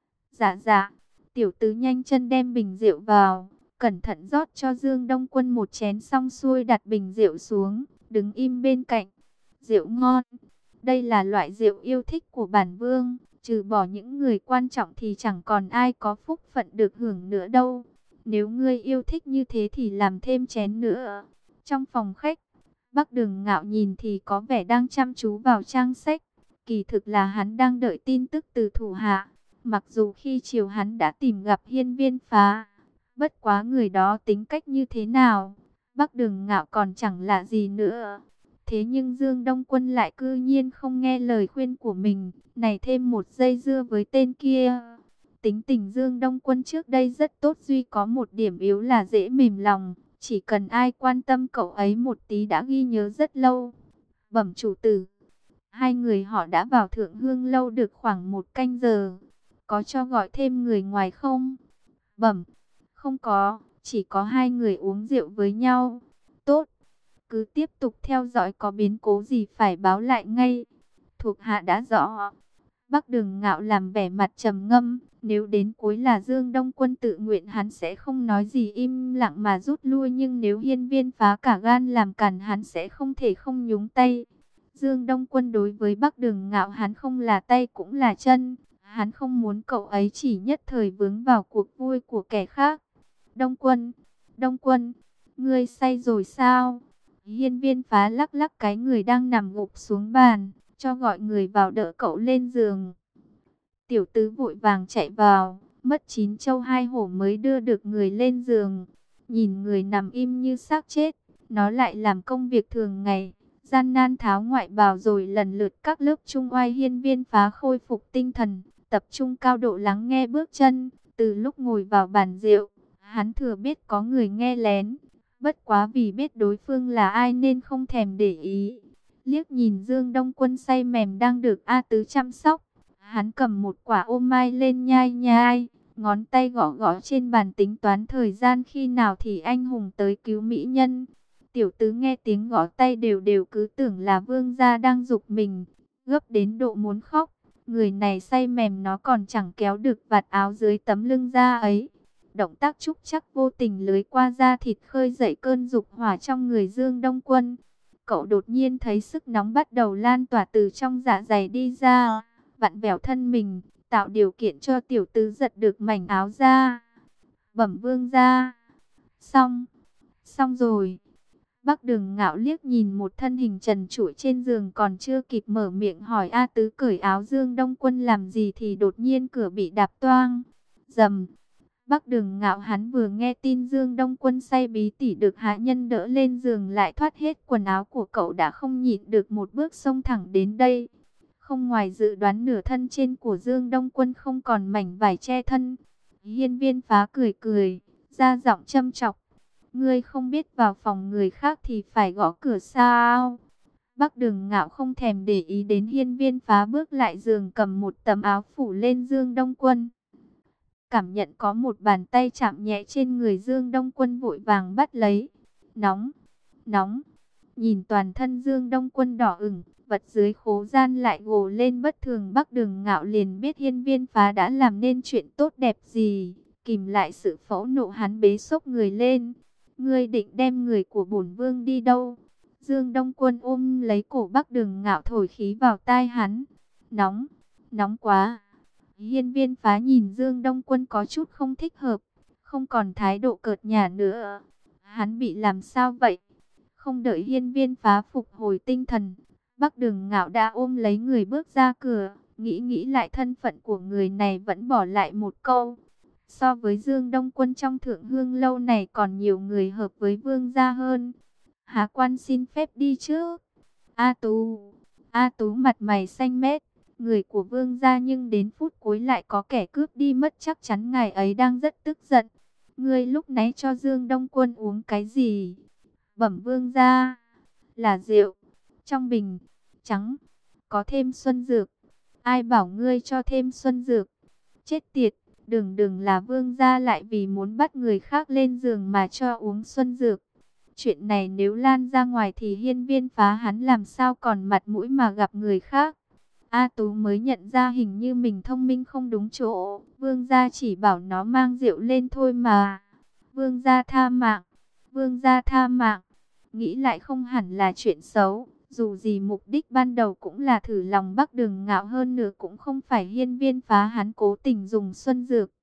Dạ dạ. Tiểu tứ nhanh chân đem bình rượu vào. Cẩn thận rót cho Dương Đông Quân một chén xong xuôi đặt bình rượu xuống. Đứng im bên cạnh. Rượu ngon. Đây là loại rượu yêu thích của bản vương. Trừ bỏ những người quan trọng thì chẳng còn ai có phúc phận được hưởng nữa đâu. Nếu ngươi yêu thích như thế thì làm thêm chén nữa. Trong phòng khách, Bắc Đường Ngạo nhìn thì có vẻ đang chăm chú vào trang sách. Kỳ thực là hắn đang đợi tin tức từ thủ hạ. Mặc dù khi chiều hắn đã tìm gặp Hiên Viên Phá, bất quá người đó tính cách như thế nào, Bắc Đường Ngạo còn chẳng lạ gì nữa. Thế nhưng Dương Đông Quân lại cư nhiên không nghe lời khuyên của mình, này thêm một dây dưa với tên kia. Tính tình Dương Đông Quân trước đây rất tốt, duy có một điểm yếu là dễ mềm lòng, chỉ cần ai quan tâm cậu ấy một tí đã ghi nhớ rất lâu. Bẩm chủ tử, hai người họ đã vào Thượng Hương lâu được khoảng một canh giờ, có cho gọi thêm người ngoài không? Bẩm, không có, chỉ có hai người uống rượu với nhau. Tốt, cứ tiếp tục theo dõi, có biến cố gì phải báo lại ngay. Thuộc hạ đã rõ. Bắc Đường Ngạo làm vẻ mặt trầm ngâm, nếu đến cuối là Dương Đông Quân tự nguyện hắn sẽ không nói gì, im lặng mà rút lui, nhưng nếu Hiên Viên Phá cả gan làm cản hắn sẽ không thể không nhúng tay. Dương Đông Quân đối với Bắc Đường Ngạo hắn không là tay cũng là chân, hắn không muốn cậu ấy chỉ nhất thời vướng vào cuộc vui của kẻ khác. Đông Quân, Đông Quân, ngươi say rồi sao? Hiên Viên Phá lắc lắc cái người đang nằm gục xuống bàn, cho gọi người vào đỡ cậu lên giường. Tiểu tứ vội vàng chạy vào, mất chín châu hai hổ mới đưa được người lên giường. Nhìn người nằm im như xác chết, nó lại làm công việc thường ngày, gian nan tháo ngoại bào rồi lần lượt các lớp trung oai. Hiên Viên Phá khôi phục tinh thần, tập trung cao độ lắng nghe bước chân. Từ lúc ngồi vào bàn rượu, hắn thừa biết có người nghe lén, bất quá vì biết đối phương là ai nên không thèm để ý. Liếc nhìn Dương Đông Quân say mềm đang được A Tứ chăm sóc, hắn cầm một quả ô mai lên nhai nhai, ngón tay gõ gõ trên bàn tính toán thời gian khi nào thì anh hùng tới cứu mỹ nhân. Tiểu tứ nghe tiếng gõ tay đều đều cứ tưởng là vương gia đang giục mình, gấp đến độ muốn khóc. Người này say mềm nó còn chẳng kéo được vạt áo dưới tấm lưng da ấy. Động tác trúc chắc vô tình lưới qua da thịt khơi dậy cơn dục hỏa trong người Dương Đông Quân. Cậu đột nhiên thấy sức nóng bắt đầu lan tỏa từ trong dạ dày đi ra, vặn vẹo thân mình, tạo điều kiện cho tiểu tứ giật được mảnh áo ra. Bẩm vương gia. Xong, xong rồi. Bắc Đường Ngạo liếc nhìn một thân hình trần trụi trên giường, còn chưa kịp mở miệng hỏi A Tứ cởi áo Dương Đông Quân làm gì thì đột nhiên cửa bị đạp toang. Rầm. Bắc Đường Ngạo hắn vừa nghe tin Dương Đông Quân say bí tỉ được hạ nhân đỡ lên giường lại thoát hết quần áo của cậu đã không nhịn được một bước xông thẳng đến đây. Không ngoài dự đoán, nửa thân trên của Dương Đông Quân không còn mảnh vải che thân. Hiên Viên Phá cười cười, ra giọng châm chọc. Ngươi không biết vào phòng người khác thì phải gõ cửa sao? Bắc Đường Ngạo không thèm để ý đến Hiên Viên Phá, bước lại giường cầm một tấm áo phủ lên Dương Đông Quân. Cảm nhận có một bàn tay chạm nhẹ trên người Dương Đông Quân, vội vàng bắt lấy. Nóng, nóng. Nhìn toàn thân Dương Đông Quân đỏ ửng, vật dưới khố gian lại gồ lên bất thường. Bắc Đường Ngạo liền biết Hiên Viên Phá đã làm nên chuyện tốt đẹp gì. Kìm lại sự phẫn nộ, hắn bế xốc người lên. Ngươi định đem người của bổn vương đi đâu? Dương Đông Quân ôm lấy cổ Bắc Đường Ngạo thổi khí vào tai hắn. Nóng, nóng quá. Hiên Viên Phá nhìn Dương Đông Quân có chút không thích hợp, không còn thái độ cợt nhả nữa. Hắn bị làm sao vậy? Không đợi Hiên Viên Phá phục hồi tinh thần, Bắc Đường Ngạo đã ôm lấy người bước ra cửa. Nghĩ nghĩ lại thân phận của người này, vẫn bỏ lại một câu. So với Dương Đông Quân trong Thượng Hương lâu này còn nhiều người hợp với vương gia hơn. Há quan xin phép đi trước. A Tú, A Tú mặt mày xanh mét. Người của vương gia nhưng đến phút cuối lại có kẻ cướp đi mất, chắc chắn ngài ấy đang rất tức giận. Ngươi lúc nãy cho Dương Đông Quân uống cái gì? Bẩm vương gia, là rượu, trong bình trắng, có thêm xuân dược. Ai bảo ngươi cho thêm xuân dược? Chết tiệt, đừng đừng là vương gia lại vì muốn bắt người khác lên giường mà cho uống xuân dược. Chuyện này nếu lan ra ngoài thì hiên viên phá hắn làm sao còn mặt mũi mà gặp người khác. A Tú mới nhận ra hình như mình thông minh không đúng chỗ. Vương gia chỉ bảo nó mang rượu lên thôi mà. Vương gia tha mạng. Vương gia tha mạng. Nghĩ lại không hẳn là chuyện xấu. Dù gì mục đích ban đầu cũng là thử lòng Bắc Đường Ngạo, hơn nữa cũng không phải hiên viên phá hắn cố tình dùng xuân dược.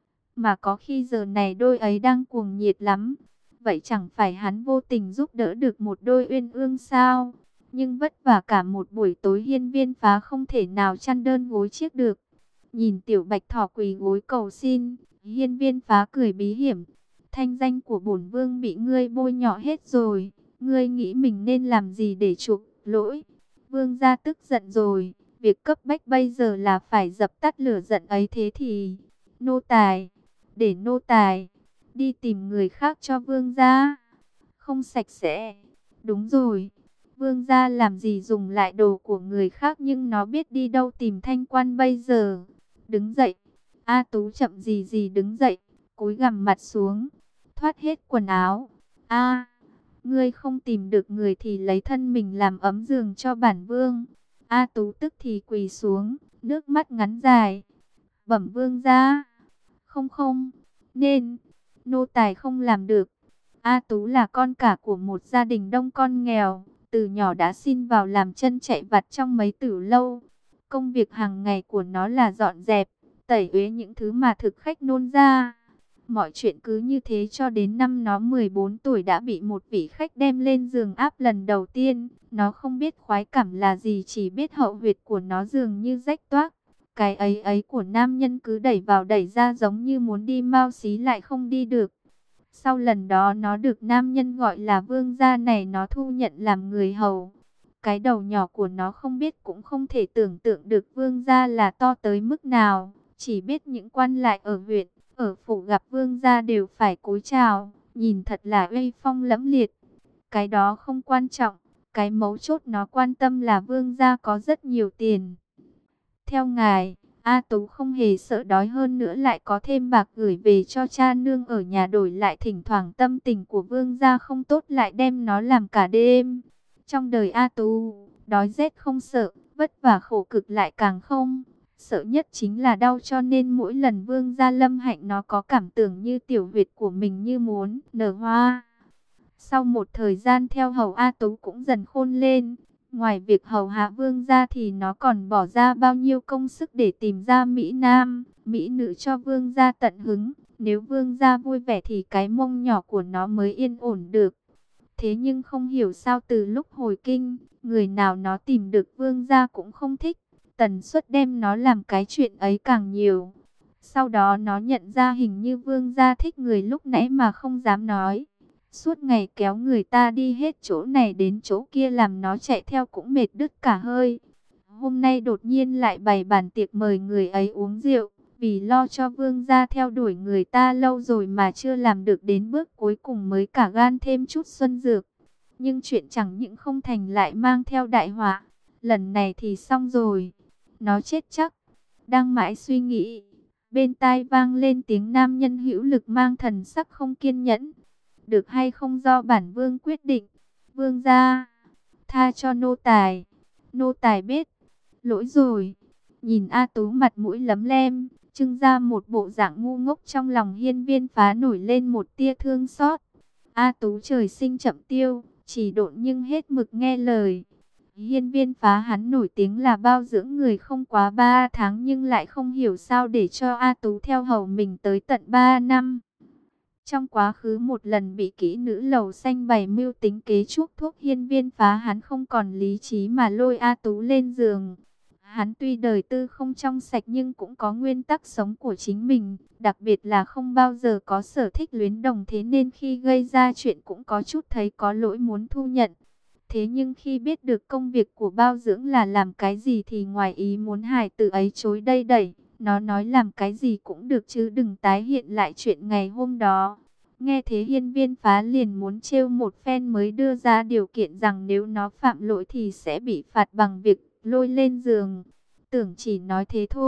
Mà có khi giờ này đôi ấy đang cuồng nhiệt lắm. Vậy chẳng phải hắn vô tình giúp đỡ được một đôi uyên ương sao? Nhưng vất vả cả một buổi tối hiên viên phá không thể nào chăn đơn gối chiếc được. Nhìn tiểu bạch thỏ quỳ gối cầu xin, hiên viên phá cười bí hiểm. Thanh danh của bổn vương bị ngươi bôi nhọ hết rồi. Ngươi nghĩ mình nên làm gì để chuộc lỗi? Vương gia tức giận rồi. Việc cấp bách bây giờ là phải dập tắt lửa giận ấy, thế thì nô tài, để nô tài đi tìm người khác cho vương gia. Không sạch sẽ. Đúng rồi. Vương gia làm gì dùng lại đồ của người khác, nhưng nó biết đi đâu tìm thanh quan bây giờ. Đứng dậy. A Tú chậm gì gì đứng dậy, cúi gằm mặt xuống, thoát hết quần áo. A, ngươi không tìm được người thì lấy thân mình làm ấm giường cho bản vương. A Tú tức thì quỳ xuống, nước mắt ngắn dài. Bẩm vương gia. Không không, nên, nô tài không làm được. A Tú là con cả của một gia đình đông con nghèo, từ nhỏ đã xin vào làm chân chạy vặt trong mấy tử lâu. Công việc hàng ngày của nó là dọn dẹp, tẩy uế những thứ mà thực khách nôn ra. Mọi chuyện cứ như thế cho đến năm nó mười bốn tuổi đã bị một vị khách đem lên giường áp lần đầu tiên. Nó không biết khoái cảm là gì, chỉ biết hậu huyệt của nó dường như rách toác. Cái ấy ấy của nam nhân cứ đẩy vào đẩy ra giống như muốn đi mau xí lại không đi được. Sau lần đó nó được nam nhân gọi là vương gia này nó thu nhận làm người hầu. Cái đầu nhỏ của nó không biết cũng không thể tưởng tượng được vương gia là to tới mức nào. Chỉ biết những quan lại ở huyện, ở phủ gặp vương gia đều phải cúi chào, nhìn thật là uy phong lẫm liệt. Cái đó không quan trọng, cái mấu chốt nó quan tâm là vương gia có rất nhiều tiền. Theo ngài, A Tú không hề sợ đói, hơn nữa lại có thêm bạc gửi về cho cha nương ở nhà, đổi lại thỉnh thoảng tâm tình của vương gia không tốt lại đem nó làm cả đêm. Trong đời A Tú, đói rét không sợ, vất vả khổ cực lại càng không. Sợ nhất chính là đau, cho nên mỗi lần vương gia lâm hạnh nó có cảm tưởng như tiểu huyệt của mình như muốn nở hoa. Sau một thời gian theo hầu, A Tú cũng dần khôn lên. Ngoài việc hầu hạ vương gia thì nó còn bỏ ra bao nhiêu công sức để tìm ra mỹ nam, mỹ nữ cho vương gia tận hứng. Nếu vương gia vui vẻ thì cái mông nhỏ của nó mới yên ổn được. Thế nhưng không hiểu sao từ lúc hồi kinh, người nào nó tìm được vương gia cũng không thích. Tần suất đem nó làm cái chuyện ấy càng nhiều. Sau đó nó nhận ra hình như vương gia thích người lúc nãy mà không dám nói. Suốt ngày kéo người ta đi hết chỗ này đến chỗ kia làm nó chạy theo cũng mệt đứt cả hơi. Hôm nay đột nhiên lại bày bàn tiệc mời người ấy uống rượu. Vì lo cho vương gia theo đuổi người ta lâu rồi mà chưa làm được đến bước cuối cùng mới cả gan thêm chút xuân dược. Nhưng chuyện chẳng những không thành lại mang theo đại họa. Lần này thì xong rồi. Nó chết chắc. Đang mãi suy nghĩ, bên tai vang lên tiếng nam nhân hữu lực mang thần sắc không kiên nhẫn. Được hay không do bản vương quyết định. Vương gia, tha cho nô tài. Nô tài biết, lỗi rồi. Nhìn A Tú mặt mũi lấm lem, trưng ra một bộ dạng ngu ngốc, trong lòng hiên viên phá nổi lên một tia thương xót. A Tú trời sinh chậm tiêu, chỉ độn nhưng hết mực nghe lời. Hiên viên phá hắn nổi tiếng là bao dưỡng người không quá ba tháng, nhưng lại không hiểu sao để cho A Tú theo hầu mình tới tận ba năm. Trong quá khứ một lần bị kỹ nữ lầu xanh bày mưu tính kế chuốc thuốc, hiên viên phá hắn không còn lý trí mà lôi A Tú lên giường. Hắn tuy đời tư không trong sạch nhưng cũng có nguyên tắc sống của chính mình, đặc biệt là không bao giờ có sở thích luyến đồng, thế nên khi gây ra chuyện cũng có chút thấy có lỗi muốn thu nhận. Thế nhưng khi biết được công việc của bao dưỡng là làm cái gì thì ngoài ý muốn hài tử ấy chối đây đẩy. Nó nói làm cái gì cũng được chứ đừng tái hiện lại chuyện ngày hôm đó. Nghe thế hiên viên phá liền muốn trêu một phen, mới đưa ra điều kiện rằng nếu nó phạm lỗi thì sẽ bị phạt bằng việc lôi lên giường. Tưởng chỉ nói thế thôi,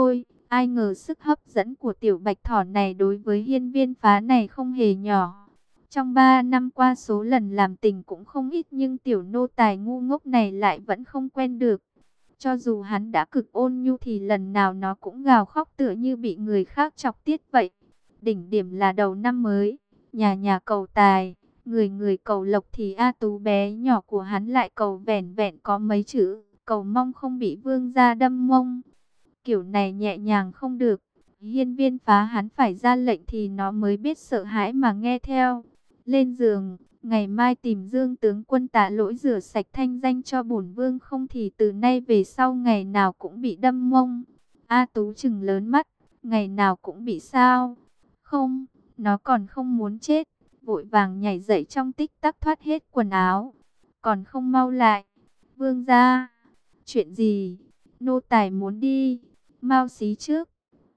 Ai ngờ sức hấp dẫn của tiểu bạch thỏ này đối với hiên viên phá này không hề nhỏ. Trong ba năm qua số lần làm tình cũng không ít, nhưng tiểu nô tài ngu ngốc này lại vẫn không quen được. Cho dù hắn đã cực ôn nhu thì lần nào nó cũng gào khóc tựa như bị người khác chọc tiết vậy. Đỉnh điểm là đầu năm mới, nhà nhà cầu tài, người người cầu lộc, thì A Tú bé nhỏ của hắn lại cầu vẻn vẹn có mấy chữ, cầu mong không bị vương gia đâm mông. Kiểu này nhẹ nhàng không được, hiên viên phá hắn phải ra lệnh thì nó mới biết sợ hãi mà nghe theo. Lên giường, ngày mai tìm Dương tướng quân tạ lỗi rửa sạch thanh danh cho bổn vương, không thì từ nay về sau ngày nào cũng bị đâm mông. A Tú trừng lớn mắt, ngày nào cũng bị sao? Không, nó còn không muốn chết, vội vàng nhảy dậy trong tích tắc thoát hết quần áo. Còn không mau lại, vương gia, chuyện gì? Nô tài muốn đi, mau xí trước.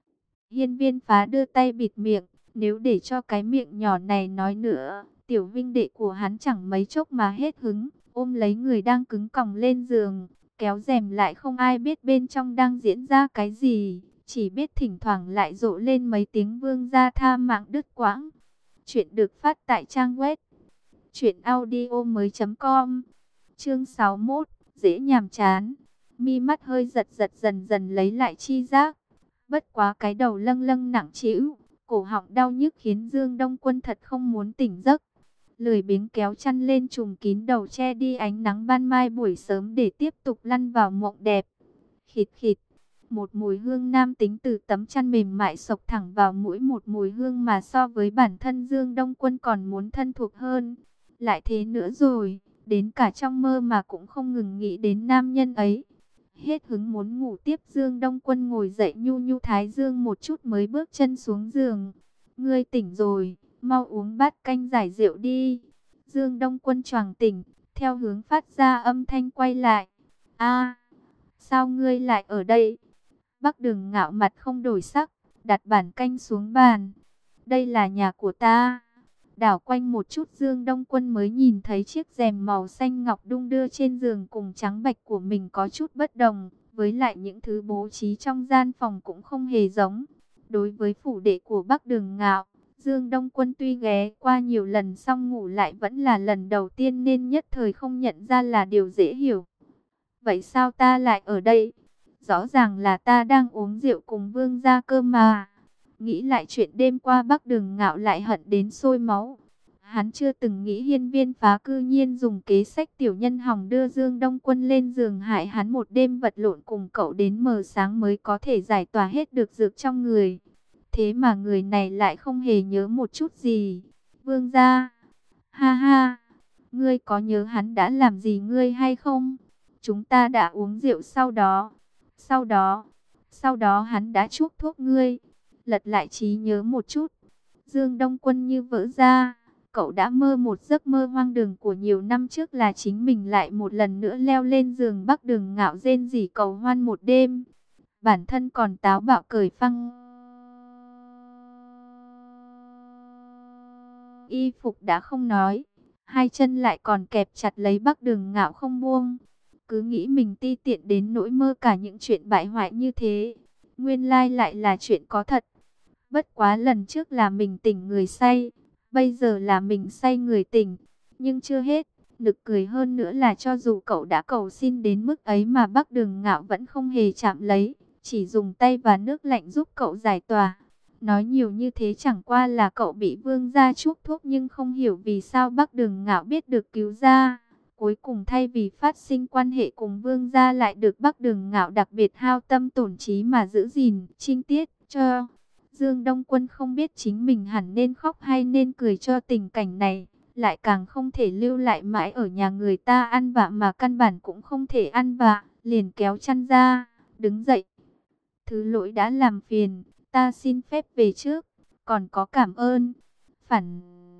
Hiên viên phá đưa tay bịt miệng, nếu để cho cái miệng nhỏ này nói nữa, tiểu vinh đệ của hắn chẳng mấy chốc mà hết hứng, ôm lấy người đang cứng còng lên giường, kéo rèm lại, không ai biết bên trong đang diễn ra cái gì, chỉ biết thỉnh thoảng lại rộ lên mấy tiếng vương gia tha mạng đứt quãng. Chuyện được phát tại trang web truyện audio mới.com. Chương sáu mươi mốt, dễ nhàm chán. Mi mắt hơi giật giật, dần dần lấy lại chi giác. Bất quá cái đầu lâng lâng nặng trĩu, cổ họng đau nhức khiến Dương Đông Quân thật không muốn tỉnh giấc. Lười biếng kéo chăn lên trùm kín đầu, che đi ánh nắng ban mai buổi sớm để tiếp tục lăn vào mộng đẹp. Khịt khịt, một mùi hương nam tính từ tấm chăn mềm mại xộc thẳng vào mũi, một mùi hương mà so với bản thân Dương Đông Quân còn muốn thân thuộc hơn. Lại thế nữa rồi, đến cả trong mơ mà cũng không ngừng nghĩ đến nam nhân ấy. Hết hứng muốn ngủ tiếp, Dương Đông Quân ngồi dậy nhu nhu thái dương một chút mới bước chân xuống giường. Ngươi tỉnh rồi, mau uống bát canh giải rượu đi. Dương Đông Quân choàng tỉnh, theo hướng phát ra âm thanh quay lại. A, sao ngươi lại ở đây? Bắc Đường Ngạo mặt không đổi sắc, đặt bản canh xuống bàn. Đây là nhà của ta. Đảo quanh một chút, Dương Đông Quân mới nhìn thấy chiếc rèm màu xanh ngọc đung đưa trên giường cùng trắng bạch của mình có chút bất đồng, với lại những thứ bố trí trong gian phòng cũng không hề giống. Đối với phủ đệ của Bắc Đường Ngạo, Dương Đông Quân tuy ghé qua nhiều lần xong ngủ lại vẫn là lần đầu tiên nên nhất thời không nhận ra là điều dễ hiểu. Vậy sao ta lại ở đây? Rõ ràng là ta đang uống rượu cùng vương gia cơ mà. Nghĩ lại chuyện đêm qua, Bắc Đường Ngạo lại hận đến sôi máu. Hắn chưa từng nghĩ hiên viên phá cư nhiên dùng kế sách tiểu nhân hòng đưa Dương Đông Quân lên giường hại hắn, một đêm vật lộn cùng cậu đến mờ sáng mới có thể giải tỏa hết được dược trong người. Thế mà người này lại không hề nhớ một chút gì. Vương gia, ha ha, ngươi có nhớ hắn đã làm gì ngươi hay không? Chúng ta đã uống rượu sau đó. Sau đó, sau đó hắn đã chuốc thuốc ngươi. Lật lại trí nhớ một chút. Dương Đông Quân như vỡ ra. Cậu đã mơ một giấc mơ hoang đường của nhiều năm trước là chính mình lại một lần nữa leo lên giường Bắc Đường Ngạo rên rỉ cầu hoan một đêm. Bản thân còn táo bạo cởi phăng y phục đã không nói, hai chân lại còn kẹp chặt lấy Bắc Đường Ngạo không buông. Cứ nghĩ mình ti tiện đến nỗi mơ cả những chuyện bại hoại như thế. Nguyên lai lại là chuyện có thật. Bất quá lần trước là mình tỉnh người say, bây giờ là mình say người tỉnh. Nhưng chưa hết, nực cười hơn nữa là cho dù cậu đã cầu xin đến mức ấy mà Bắc Đường Ngạo vẫn không hề chạm lấy, chỉ dùng tay và nước lạnh giúp cậu giải tỏa. Nói nhiều như thế chẳng qua là cậu bị vương gia chuốc thuốc, nhưng không hiểu vì sao Bắc Đường Ngạo biết được cứu ra. Cuối cùng thay vì phát sinh quan hệ cùng vương gia lại được Bắc Đường Ngạo đặc biệt hao tâm tổn trí mà giữ gìn, trinh tiết cho. Dương Đông Quân không biết chính mình hẳn nên khóc hay nên cười cho tình cảnh này, lại càng không thể lưu lại mãi ở nhà người ta ăn vạ mà căn bản cũng không thể ăn vạ, liền kéo chăn ra, đứng dậy. Thứ lỗi đã làm phiền, ta xin phép về trước, còn có cảm ơn. Phản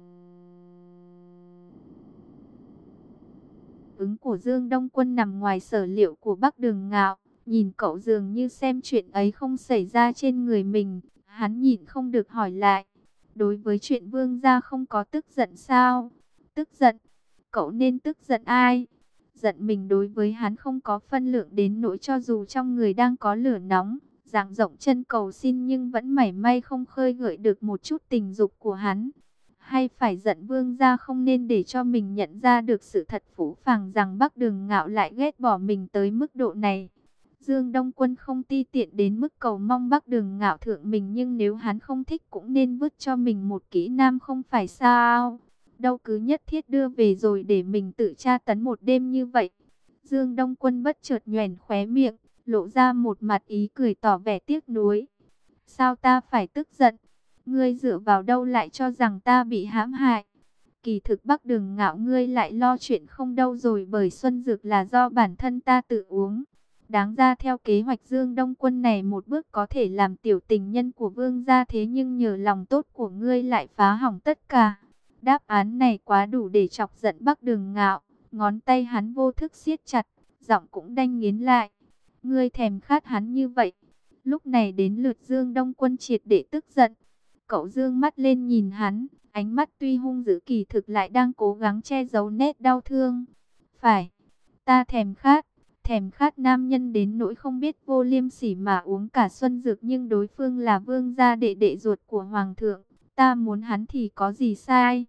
ứng của Dương Đông Quân nằm ngoài sở liệu của Bắc Đường Ngạo, nhìn cậu dường như xem chuyện ấy không xảy ra trên người mình. Hắn nhịn không được hỏi lại, đối với chuyện vương gia không có tức giận sao? Tức giận? Cậu nên tức giận ai? Giận mình đối với hắn không có phân lượng đến nỗi cho dù trong người đang có lửa nóng, dang rộng chân cầu xin nhưng vẫn mảy may không khơi gợi được một chút tình dục của hắn. Hay phải giận vương gia không nên để cho mình nhận ra được sự thật phũ phàng rằng Bắc Đường Ngạo lại ghét bỏ mình tới mức độ này. Dương Đông Quân không ti tiện đến mức cầu mong Bắc Đường Ngạo thượng mình, nhưng nếu hắn không thích cũng nên vứt cho mình một kỹ nam không phải sao? Đâu cứ nhất thiết đưa về rồi để mình tự tra tấn một đêm như vậy. Dương Đông Quân bất chợt nhoẻn khóe miệng, lộ ra một mặt ý cười tỏ vẻ tiếc nuối. Sao ta phải tức giận? Ngươi dựa vào đâu lại cho rằng ta bị hãm hại? Kỳ thực Bắc Đường Ngạo ngươi lại lo chuyện không đâu rồi, bởi xuân dược là do bản thân ta tự uống. Đáng ra theo kế hoạch Dương Đông Quân này một bước có thể làm tiểu tình nhân của vương gia, thế nhưng nhờ lòng tốt của ngươi lại phá hỏng tất cả. Đáp án này quá đủ để chọc giận Bắc Đường Ngạo, ngón tay hắn vô thức siết chặt, giọng cũng đanh nghiến lại. Ngươi thèm khát hắn như vậy. Lúc này đến lượt Dương Đông Quân triệt để tức giận. Cậu dương mắt lên nhìn hắn, ánh mắt tuy hung dữ kỳ thực lại đang cố gắng che giấu nét đau thương. Phải, ta thèm khát, thèm khát nam nhân đến nỗi không biết vô liêm sỉ mà uống cả xuân dược, nhưng đối phương là vương gia đệ đệ ruột của hoàng thượng, ta muốn hắn thì có gì sai.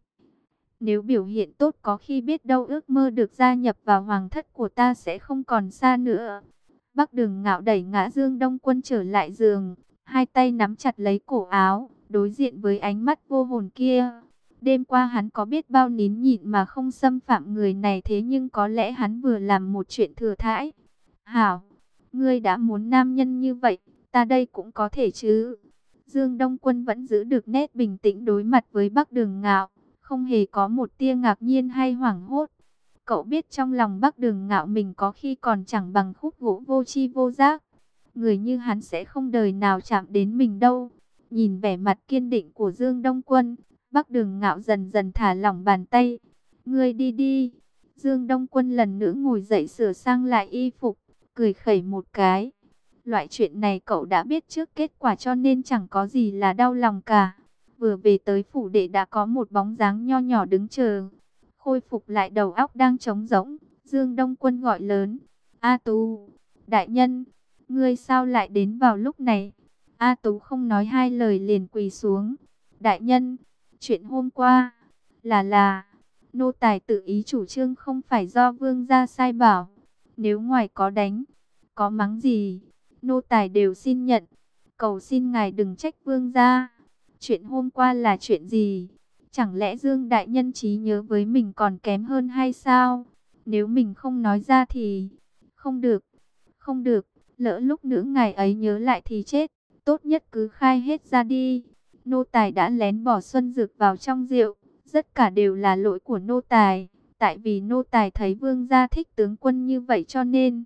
Nếu biểu hiện tốt có khi biết đâu ước mơ được gia nhập vào hoàng thất của ta sẽ không còn xa nữa. Bắc Đường Ngạo đẩy ngã Dương Đông Quân trở lại giường, hai tay nắm chặt lấy cổ áo, đối diện với ánh mắt vô hồn kia. Đêm qua hắn có biết bao nín nhịn mà không xâm phạm người này, thế nhưng có lẽ hắn vừa làm một chuyện thừa thãi. Hảo, ngươi đã muốn nam nhân như vậy, ta đây cũng có thể chứ. Dương Đông Quân vẫn giữ được nét bình tĩnh đối mặt với Bắc Đường Ngạo, không hề có một tia ngạc nhiên hay hoảng hốt. Cậu biết trong lòng Bắc Đường Ngạo mình có khi còn chẳng bằng khúc gỗ vô tri vô giác. Người như hắn sẽ không đời nào chạm đến mình đâu. Nhìn vẻ mặt kiên định của Dương Đông Quân, Bắc Đường Ngạo dần dần thả lỏng bàn tay. Ngươi đi đi. Dương Đông Quân lần nữa ngồi dậy sửa sang lại y phục, cười khẩy một cái. Loại chuyện này cậu đã biết trước kết quả cho nên chẳng có gì là đau lòng cả. Vừa về tới phủ đệ đã có một bóng dáng nho nhỏ đứng chờ. Khôi phục lại đầu óc đang trống rỗng, Dương Đông Quân gọi lớn. A Tú, đại nhân, ngươi sao lại đến vào lúc này? A Tú không nói hai lời liền quỳ xuống. Đại nhân, chuyện hôm qua, là là, nô tài tự ý chủ trương không phải do vương gia sai bảo. Nếu ngoài có đánh, có mắng gì, nô tài đều xin nhận. Cầu xin ngài đừng trách vương gia. Chuyện hôm qua là chuyện gì? Chẳng lẽ Dương đại nhân trí nhớ với mình còn kém hơn hay sao? Nếu mình không nói ra thì... Không được, không được, lỡ lúc nữa ngày ấy nhớ lại thì chết. Tốt nhất cứ khai hết ra đi. Nô tài đã lén bỏ xuân dược vào trong rượu. Tất cả đều là lỗi của nô tài. Tại vì nô tài thấy vương gia thích tướng quân như vậy cho nên...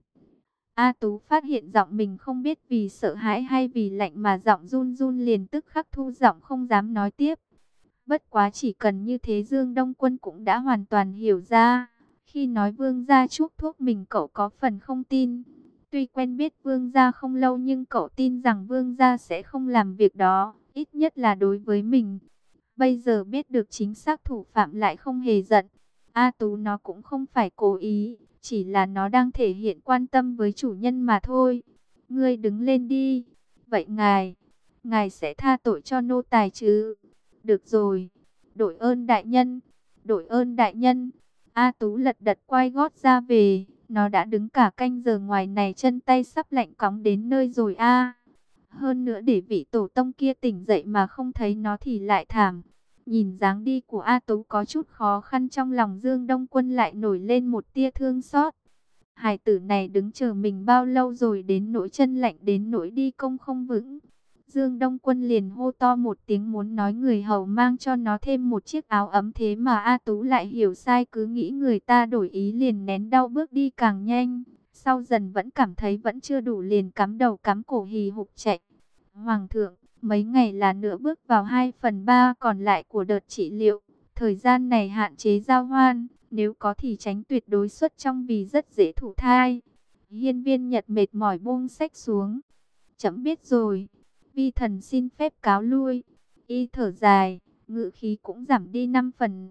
A Tú phát hiện giọng mình không biết vì sợ hãi hay vì lạnh mà giọng run run, liền tức khắc thu giọng không dám nói tiếp. Bất quá chỉ cần như thế Dương Đông Quân cũng đã hoàn toàn hiểu ra. Khi nói vương gia chuốc thuốc mình cậu có phần không tin. Tuy quen biết vương gia không lâu nhưng cậu tin rằng vương gia sẽ không làm việc đó, ít nhất là đối với mình. Bây giờ biết được chính xác thủ phạm lại không hề giận. A Tú nó cũng không phải cố ý, chỉ là nó đang thể hiện quan tâm với chủ nhân mà thôi. Ngươi đứng lên đi. Vậy ngài, ngài sẽ tha tội cho nô tài chứ? Được rồi, đội ơn đại nhân, đội ơn đại nhân. A Tú lật đật quay gót ra về, nó đã đứng cả canh giờ ngoài này, chân tay sắp lạnh cóng đến nơi rồi a. Hơn nữa để vị tổ tông kia tỉnh dậy mà không thấy nó thì lại thảm. Nhìn dáng đi của A Tú có chút khó khăn, trong lòng Dương Đông Quân lại nổi lên một tia thương xót. Hài tử này đứng chờ mình bao lâu rồi đến nỗi chân lạnh đến nỗi đi công không vững. Dương Đông Quân liền hô to một tiếng muốn nói người hầu mang cho nó thêm một chiếc áo ấm, thế mà A Tú lại hiểu sai, cứ nghĩ người ta đổi ý liền nén đau bước đi càng nhanh. Sau dần vẫn cảm thấy vẫn chưa đủ liền cắm đầu cắm cổ hì hục chạy. Hoàng thượng, mấy ngày là nửa bước vào hai phần ba còn lại của đợt trị liệu. Thời gian này hạn chế giao hoan, nếu có thì tránh tuyệt đối xuất trong vì rất dễ thụ thai. Hiên Viên Nhật mệt mỏi buông sách xuống. Chấm biết rồi. Vi thần xin phép cáo lui. Y thở dài, ngự khí cũng giảm đi năm phần.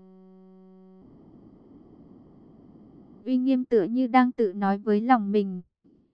Uy nghiêm tựa như đang tự nói với lòng mình.